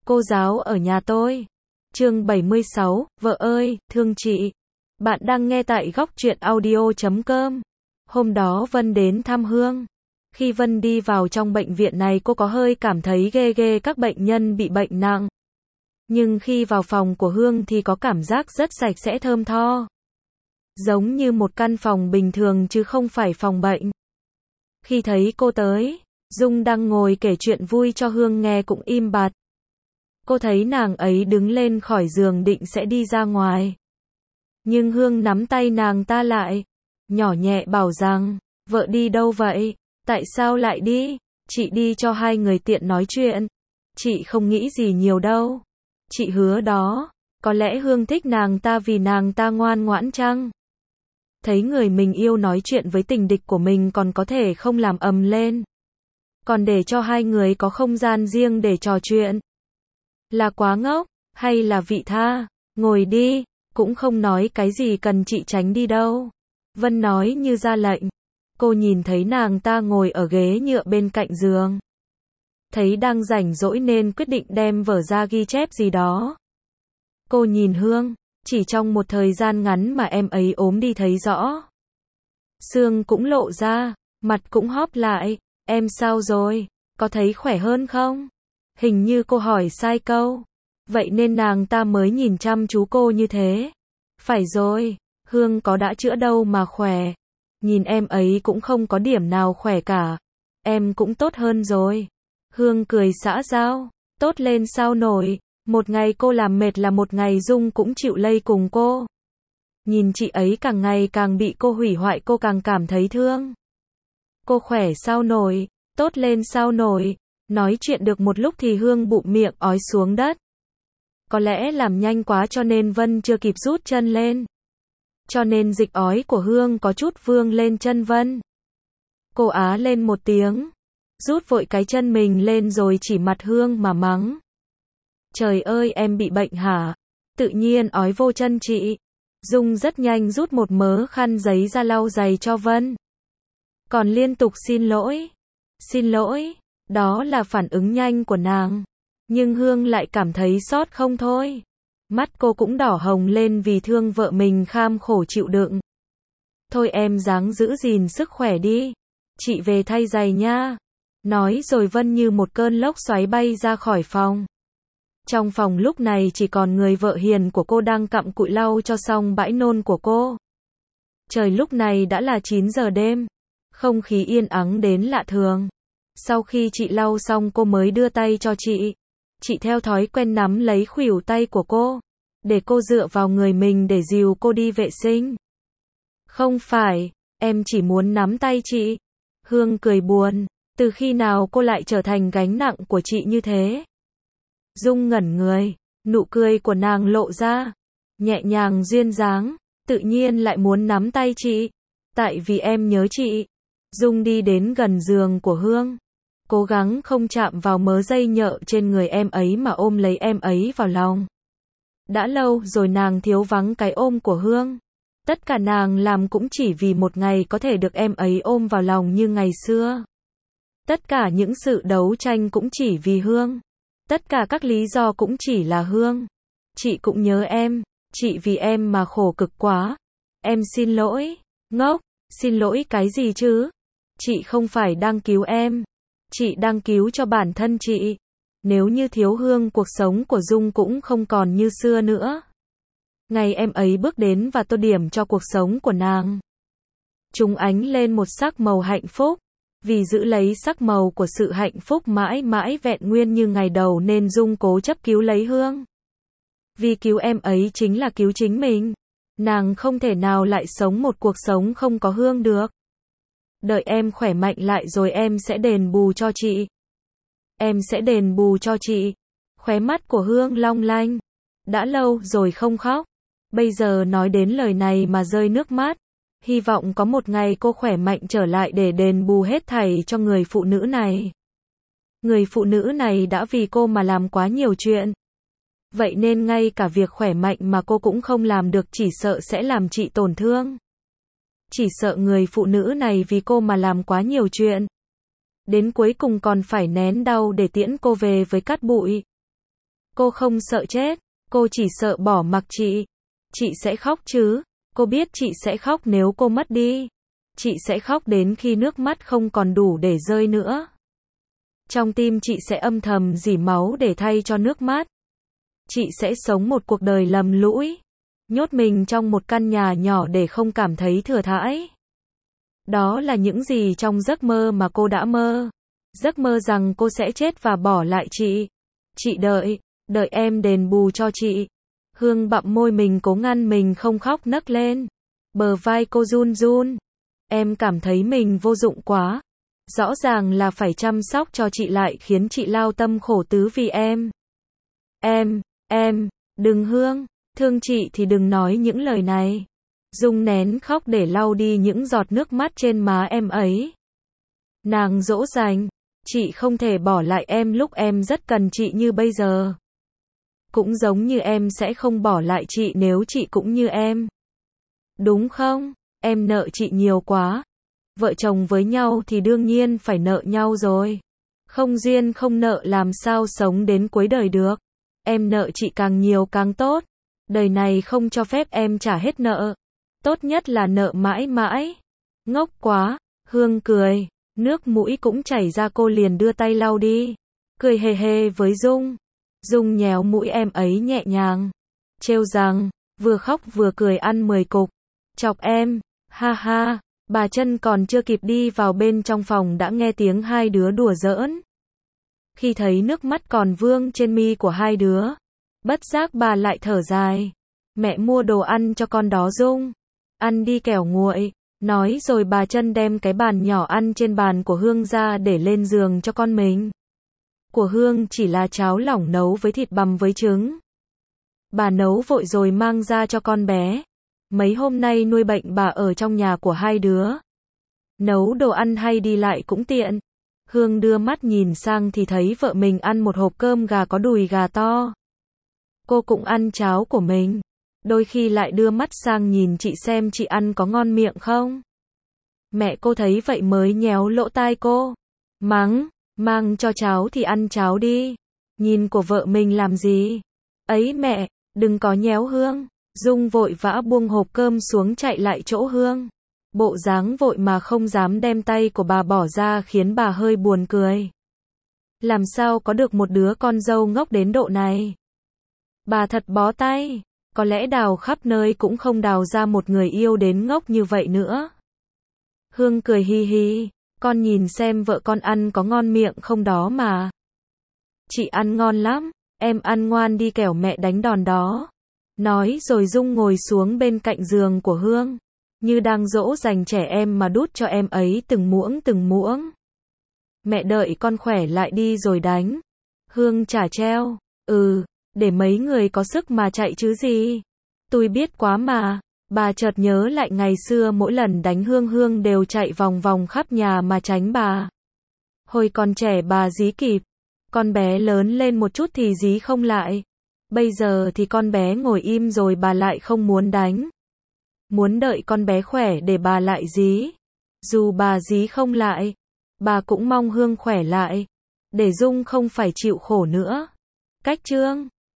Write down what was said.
Cô giáo ở nhà tôi. Chương 76, vợ ơi, thương chị. Bạn đang nghe tại góc truyện audio.com. Hôm đó Vân đến thăm Hương. Khi Vân đi vào trong bệnh viện này cô có hơi cảm thấy ghê ghê các bệnh nhân bị bệnh nặng. Nhưng khi vào phòng của Hương thì có cảm giác rất sạch sẽ thơm tho. Giống như một căn phòng bình thường chứ không phải phòng bệnh. Khi thấy cô tới, Dung đang ngồi kể chuyện vui cho Hương nghe cũng im bặt. Cô thấy nàng ấy đứng lên khỏi giường định sẽ đi ra ngoài. Nhưng Hương nắm tay nàng ta lại, nhỏ nhẹ bảo rằng, vợ đi đâu vậy? Tại sao lại đi? Chị đi cho hai người tiện nói chuyện. Chị không nghĩ gì nhiều đâu. Chị hứa đó. Có lẽ Hương thích nàng ta vì nàng ta ngoan ngoãn chăng? Thấy người mình yêu nói chuyện với tình địch của mình còn có thể không làm ầm lên. Còn để cho hai người có không gian riêng để trò chuyện. Là quá ngốc, hay là vị tha? Ngồi đi, cũng không nói cái gì cần chị tránh đi đâu. Vân nói như ra lệnh. Cô nhìn thấy nàng ta ngồi ở ghế nhựa bên cạnh giường. Thấy đang rảnh rỗi nên quyết định đem vở ra ghi chép gì đó. Cô nhìn Hương, chỉ trong một thời gian ngắn mà em ấy ốm đi thấy rõ. Xương cũng lộ ra, mặt cũng hóp lại. Em sao rồi? Có thấy khỏe hơn không? Hình như cô hỏi sai câu. Vậy nên nàng ta mới nhìn chăm chú cô như thế. Phải rồi, Hương có đã chữa đâu mà khỏe. Nhìn em ấy cũng không có điểm nào khỏe cả. Em cũng tốt hơn rồi. Hương cười xã giao. Tốt lên sao nổi. Một ngày cô làm mệt là một ngày Dung cũng chịu lây cùng cô. Nhìn chị ấy càng ngày càng bị cô hủy hoại cô càng cảm thấy thương. Cô khỏe sao nổi. Tốt lên sao nổi. Nói chuyện được một lúc thì Hương bụm miệng ói xuống đất. Có lẽ làm nhanh quá cho nên Vân chưa kịp rút chân lên. Cho nên dịch ói của Hương có chút vương lên chân Vân. Cô á lên một tiếng. Rút vội cái chân mình lên rồi chỉ mặt Hương mà mắng. Trời ơi em bị bệnh hả? Tự nhiên ói vô chân chị. Dung rất nhanh rút một mớ khăn giấy ra lau giày cho Vân. Còn liên tục xin lỗi. Xin lỗi. Đó là phản ứng nhanh của nàng. Nhưng Hương lại cảm thấy xót không thôi. Mắt cô cũng đỏ hồng lên vì thương vợ mình kham khổ chịu đựng. Thôi em ráng giữ gìn sức khỏe đi. Chị về thay giày nha. Nói rồi Vân như một cơn lốc xoáy bay ra khỏi phòng. Trong phòng lúc này chỉ còn người vợ hiền của cô đang cặm cụi lau cho xong bãi nôn của cô. Trời lúc này đã là 9 giờ đêm. Không khí yên ắng đến lạ thường. Sau khi chị lau xong cô mới đưa tay cho chị. Chị theo thói quen nắm lấy khuỷu tay của cô. Để cô dựa vào người mình để dìu cô đi vệ sinh. Không phải, em chỉ muốn nắm tay chị. Hương cười buồn. Từ khi nào cô lại trở thành gánh nặng của chị như thế? Dung ngẩn người. Nụ cười của nàng lộ ra. Nhẹ nhàng duyên dáng. Tự nhiên lại muốn nắm tay chị. Tại vì em nhớ chị. Dung đi đến gần giường của Hương. Cố gắng không chạm vào mớ dây nhợ trên người em ấy mà ôm lấy em ấy vào lòng. Đã lâu rồi nàng thiếu vắng cái ôm của Hương. Tất cả nàng làm cũng chỉ vì một ngày có thể được em ấy ôm vào lòng như ngày xưa. Tất cả những sự đấu tranh cũng chỉ vì Hương. Tất cả các lý do cũng chỉ là Hương. Chị cũng nhớ em. Chị vì em mà khổ cực quá. Em xin lỗi. Ngốc. Xin lỗi cái gì chứ? Chị không phải đang cứu em. Chị đang cứu cho bản thân chị. Nếu như thiếu Hương cuộc sống của Dung cũng không còn như xưa nữa. Ngày em ấy bước đến và tô điểm cho cuộc sống của nàng. Chúng ánh lên một sắc màu hạnh phúc. Vì giữ lấy sắc màu của sự hạnh phúc mãi mãi vẹn nguyên như ngày đầu nên Dung cố chấp cứu lấy Hương. Vì cứu em ấy chính là cứu chính mình. Nàng không thể nào lại sống một cuộc sống không có Hương được. Đợi em khỏe mạnh lại rồi em sẽ đền bù cho chị. Em sẽ đền bù cho chị. Khóe mắt của Hương long lanh. Đã lâu rồi không khóc. Bây giờ nói đến lời này mà rơi nước mắt. Hy vọng có một ngày cô khỏe mạnh trở lại để đền bù hết thảy cho người phụ nữ này. Người phụ nữ này đã vì cô mà làm quá nhiều chuyện. Vậy nên ngay cả việc khỏe mạnh mà cô cũng không làm được chỉ sợ sẽ làm chị tổn thương. Chỉ sợ người phụ nữ này vì cô mà làm quá nhiều chuyện. Đến cuối cùng còn phải nén đau để tiễn cô về với cát bụi. Cô không sợ chết, cô chỉ sợ bỏ mặc chị. Chị sẽ khóc chứ, cô biết chị sẽ khóc nếu cô mất đi. Chị sẽ khóc đến khi nước mắt không còn đủ để rơi nữa. Trong tim chị sẽ âm thầm rỉ máu để thay cho nước mắt. Chị sẽ sống một cuộc đời lầm lũi, nhốt mình trong một căn nhà nhỏ để không cảm thấy thừa thãi. Đó là những gì trong giấc mơ mà cô đã mơ. Giấc mơ rằng cô sẽ chết và bỏ lại chị. Chị đợi em đền bù cho chị. Hương bặm môi mình cố ngăn mình không khóc nấc lên. Bờ vai cô run run. Em cảm thấy mình vô dụng quá. Rõ ràng là phải chăm sóc cho chị lại khiến chị lao tâm khổ tứ vì em. Đừng Hương, thương chị thì đừng nói những lời này. Dung nén khóc để lau đi những giọt nước mắt trên má em ấy. Nàng dỗ dành, chị không thể bỏ lại em lúc em rất cần chị như bây giờ. Cũng giống như em sẽ không bỏ lại chị nếu chị cũng như em. Đúng không? Em nợ chị nhiều quá. Vợ chồng với nhau thì đương nhiên phải nợ nhau rồi. Không duyên không nợ làm sao sống đến cuối đời được. Em nợ chị càng nhiều càng tốt. Đời này không cho phép em trả hết nợ. Tốt nhất là nợ mãi mãi. Ngốc quá, Hương cười. Nước mũi cũng chảy ra cô liền đưa tay lau đi. Cười hề hề với Dung. Dung nhéo mũi em ấy nhẹ nhàng. Trêu rằng, vừa khóc vừa cười ăn 10 cục. Chọc em, ha ha. Bà Trân còn chưa kịp đi vào bên trong phòng đã nghe tiếng hai đứa đùa giỡn. Khi thấy nước mắt còn vương trên mi của hai đứa, bất giác bà lại thở dài. Mẹ mua đồ ăn cho con đó Dung. Ăn đi kẻo nguội. Nói rồi bà Trân đem cái bàn nhỏ ăn trên bàn của Hương ra để lên giường cho con mình. Của Hương chỉ là cháo lỏng nấu với thịt bằm với trứng. Bà nấu vội rồi mang ra cho con bé. Mấy hôm nay nuôi bệnh bà ở trong nhà của hai đứa. Nấu đồ ăn hay đi lại cũng tiện. Hương đưa mắt nhìn sang thì thấy vợ mình ăn một hộp cơm gà có đùi gà to. Cô cũng ăn cháo của mình. Đôi khi lại đưa mắt sang nhìn chị xem chị ăn có ngon miệng không. Mẹ cô thấy vậy mới nhéo lỗ tai cô. Mắng, mang cho cháu thì ăn cháo đi. Nhìn của vợ mình làm gì? Ấy mẹ, đừng có nhéo Hương. Dung vội vã buông hộp cơm xuống chạy lại chỗ Hương. Bộ dáng vội mà không dám đem tay của bà bỏ ra khiến bà hơi buồn cười. Làm sao có được một đứa con dâu ngốc đến độ này? Bà thật bó tay. Có lẽ đào khắp nơi cũng không đào ra một người yêu đến ngốc như vậy nữa. Hương cười hi hi. Con nhìn xem vợ con ăn có ngon miệng không đó mà. Chị ăn ngon lắm. Em ăn ngoan đi kẻo mẹ đánh đòn đó. Nói rồi Dung ngồi xuống bên cạnh giường của Hương. Như đang dỗ dành trẻ em mà đút cho em ấy từng muỗng. Mẹ đợi con khỏe lại đi rồi đánh. Hương trả treo. Để mấy người có sức mà chạy chứ gì. Tôi biết quá mà. Bà chợt nhớ lại ngày xưa mỗi lần đánh Hương đều chạy vòng vòng khắp nhà mà tránh bà. Hồi còn trẻ bà dí kịp. Con bé lớn lên một chút thì dí không lại. Bây giờ thì con bé ngồi im rồi bà lại không muốn đánh. Muốn đợi con bé khỏe để bà lại dí. Dù bà dí không lại, bà cũng mong Hương khỏe lại. Để Dung không phải chịu khổ nữa. Cách chương